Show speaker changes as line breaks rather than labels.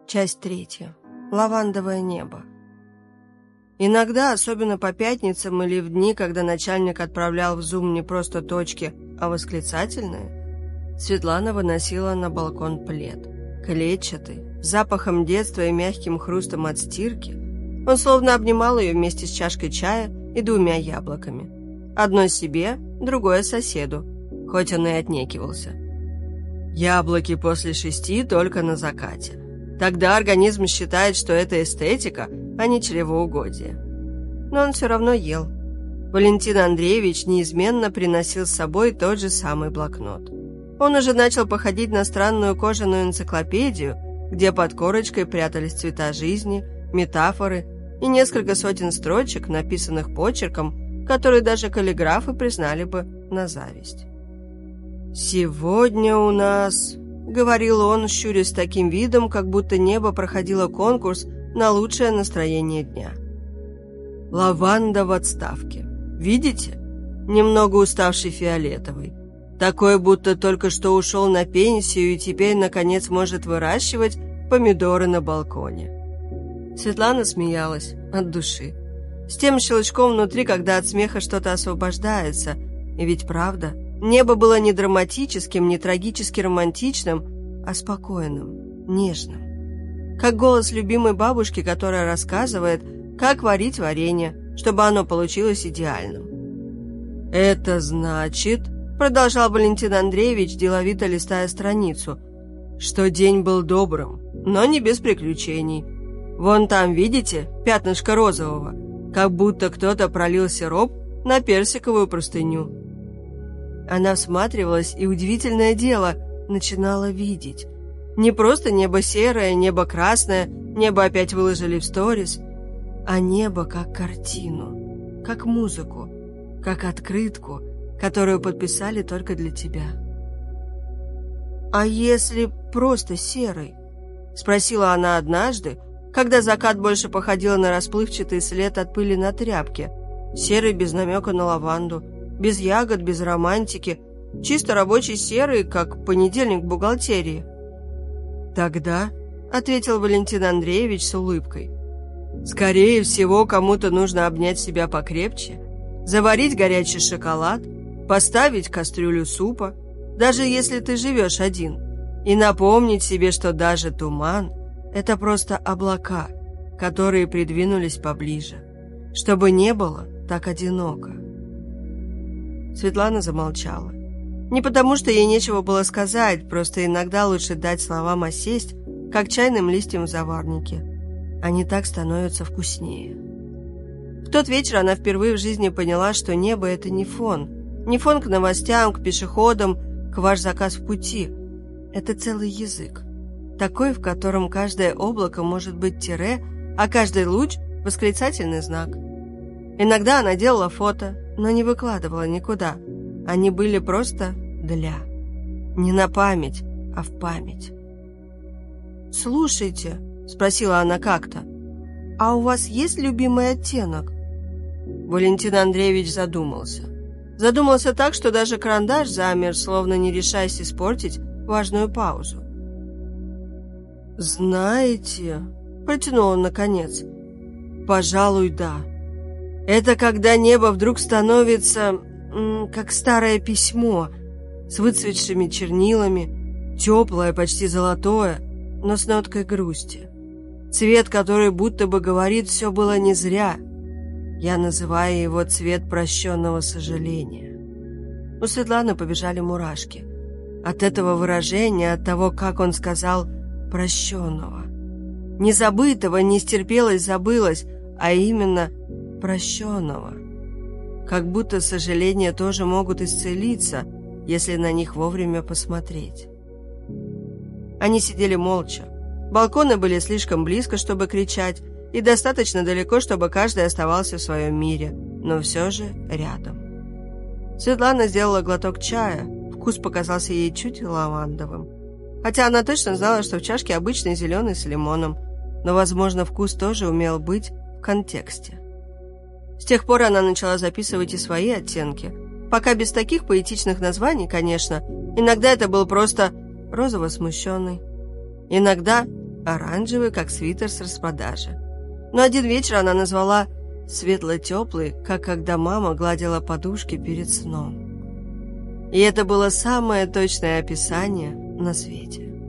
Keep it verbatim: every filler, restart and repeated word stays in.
Часть третья. Лавандовое небо. Иногда, особенно по пятницам или в дни, когда начальник отправлял в зум не просто точки, а восклицательные, Светлана выносила на балкон плед. Клетчатый, с запахом детства и мягким хрустом от стирки. Он словно обнимал ее вместе с чашкой чая и двумя яблоками. Одно себе, другое соседу, хоть он и отнекивался. Яблоки после шести только на закате. Тогда организм считает, что это эстетика, а не чревоугодие. Но он все равно ел. Валентин Андреевич неизменно приносил с собой тот же самый блокнот. Он уже начал походить на странную кожаную энциклопедию, где под корочкой прятались цвета жизни, метафоры и несколько сотен строчек, написанных почерком, которые даже каллиграфы признали бы на зависть. «Сегодня у нас...» — говорил он, щурясь с таким видом, как будто небо проходило конкурс на лучшее настроение дня. «Лаванда в отставке. Видите? Немного уставший фиолетовый. Такой, будто только что ушел на пенсию и теперь, наконец, может выращивать помидоры на балконе». Светлана смеялась от души. С тем щелчком внутри, когда от смеха что-то освобождается. И ведь правда... Небо было не драматическим, не трагически романтичным, а спокойным, нежным. Как голос любимой бабушки, которая рассказывает, как варить варенье, чтобы оно получилось идеальным. «Это значит, — продолжал Валентин Андреевич, деловито листая страницу, — что день был добрым, но не без приключений. Вон там, видите, пятнышко розового, как будто кто-то пролил сироп на персиковую простыню». Она всматривалась и, удивительное дело, начинала видеть. Не просто небо серое, небо красное, небо опять выложили в сторис, а небо как картину, как музыку, как открытку, которую подписали только для тебя. «А если просто серый?» — спросила она однажды, когда закат больше походил на расплывчатый след от пыли на тряпке, серый без намека на лаванду, без ягод, без романтики, чисто рабочий серый, как понедельник в бухгалтерии. «Тогда», — ответил Валентин Андреевич с улыбкой, «скорее всего, кому-то нужно обнять себя покрепче, заварить горячий шоколад, поставить кастрюлю супа, даже если ты живешь один, и напомнить себе, что даже туман — это просто облака, которые придвинулись поближе, чтобы не было так одиноко». Светлана замолчала. Не потому, что ей нечего было сказать, просто иногда лучше дать словам осесть, как чайным листьям в заварнике. Они так становятся вкуснее. В тот вечер она впервые в жизни поняла, что небо — это не фон. Не фон к новостям, к пешеходам, к ваш заказ в пути. Это целый язык. Такой, в котором каждое облако может быть тире, а каждый луч — восклицательный знак. Иногда она делала фото, но не выкладывала никуда. Они были просто для. Не на память, а в память. «Слушайте», — спросила она как-то, «а у вас есть любимый оттенок?» Валентин Андреевич задумался. Задумался так, что даже карандаш замер, словно не решаясь испортить важную паузу. «Знаете», — протянул он наконец, «пожалуй, да. Это когда небо вдруг становится, м, как старое письмо, с выцветшими чернилами, теплое, почти золотое, но с ноткой грусти. Цвет, который будто бы говорит, все было не зря. Я называю его цвет прощенного сожаления». У Светланы побежали мурашки. От этого выражения, от того, как он сказал «прощенного». Не забытого, не стерпелось, забылось, а именно прощенного. Как будто сожаления тоже могут исцелиться, если на них вовремя посмотреть. Они сидели молча. Балконы были слишком близко, чтобы кричать, и достаточно далеко, чтобы каждый оставался в своем мире, но все же рядом. Светлана сделала глоток чая, вкус показался ей чуть лавандовым. Хотя она точно знала, что в чашке обычный зеленый с лимоном, но, возможно, вкус тоже умел быть в контексте. С тех пор она начала записывать и свои оттенки. Пока без таких поэтичных названий, конечно. Иногда это был просто розово-смущенный. Иногда оранжевый, как свитер с распродажи. Но один вечер она назвала светло-теплый, как когда мама гладила подушки перед сном. И это было самое точное описание на свете.